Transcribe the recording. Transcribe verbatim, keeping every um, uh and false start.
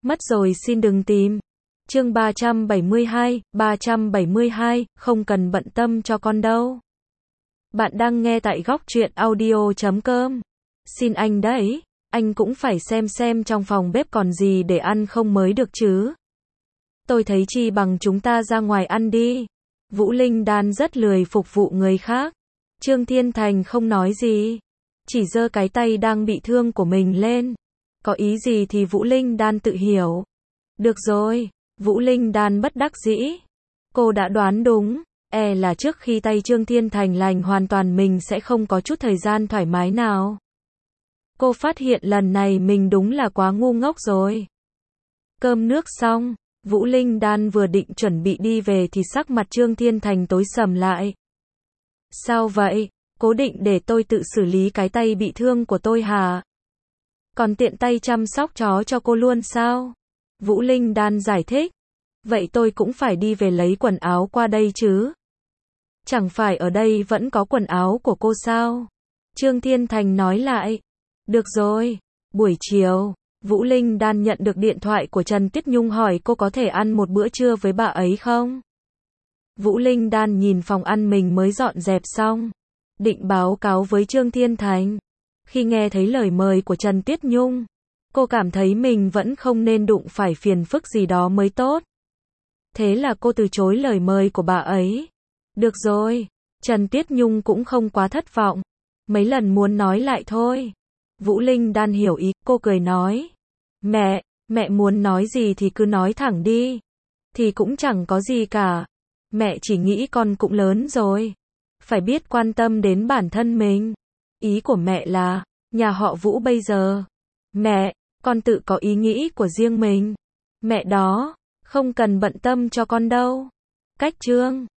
Mất rồi xin đừng tìm. Chương ba trăm bảy mươi hai, ba trăm bảy mươi hai, không cần bận tâm cho con đâu. Bạn đang nghe tại góc truyện audio chấm com. Xin anh đấy, anh cũng phải xem xem trong phòng bếp còn gì để ăn không mới được chứ. Tôi thấy chi bằng chúng ta ra ngoài ăn đi. Vũ Linh Đan rất lười phục vụ người khác. Trương Thiên Thành không nói gì, chỉ giơ cái tay đang bị thương của mình lên. Có ý gì thì Vũ Linh Đan tự hiểu. Được rồi, Vũ Linh Đan bất đắc dĩ. Cô đã đoán đúng, e là trước khi tay Trương Thiên Thành lành hoàn toàn mình sẽ không có chút thời gian thoải mái nào. Cô phát hiện lần này mình đúng là quá ngu ngốc rồi. Cơm nước xong, Vũ Linh Đan vừa định chuẩn bị đi về thì sắc mặt Trương Thiên Thành tối sầm lại. Sao vậy? Cố định để tôi tự xử lý cái tay bị thương của tôi hả? Còn tiện tay chăm sóc chó cho cô luôn sao? Vũ Linh Đan giải thích. Vậy tôi cũng phải đi về lấy quần áo qua đây chứ? Chẳng phải ở đây vẫn có quần áo của cô sao? Trương Thiên Thành nói lại. Được rồi. Buổi chiều, Vũ Linh Đan nhận được điện thoại của Trần Tiết Nhung hỏi cô có thể ăn một bữa trưa với bà ấy không? Vũ Linh Đan nhìn phòng ăn mình mới dọn dẹp xong, định báo cáo với Trương Thiên Thành. Khi nghe thấy lời mời của Trần Tiết Nhung, cô cảm thấy mình vẫn không nên đụng phải phiền phức gì đó mới tốt. Thế là cô từ chối lời mời của bà ấy. Được rồi, Trần Tiết Nhung cũng không quá thất vọng. Mấy lần muốn nói lại thôi. Vũ Linh Đan hiểu ý, cô cười nói. Mẹ, mẹ muốn nói gì thì cứ nói thẳng đi. Thì cũng chẳng có gì cả. Mẹ chỉ nghĩ con cũng lớn rồi. Phải biết quan tâm đến bản thân mình. Ý của mẹ là, nhà họ Vũ bây giờ. Mẹ, con tự có ý nghĩ của riêng mình. Mẹ đó, không cần bận tâm cho con đâu. Cách Trương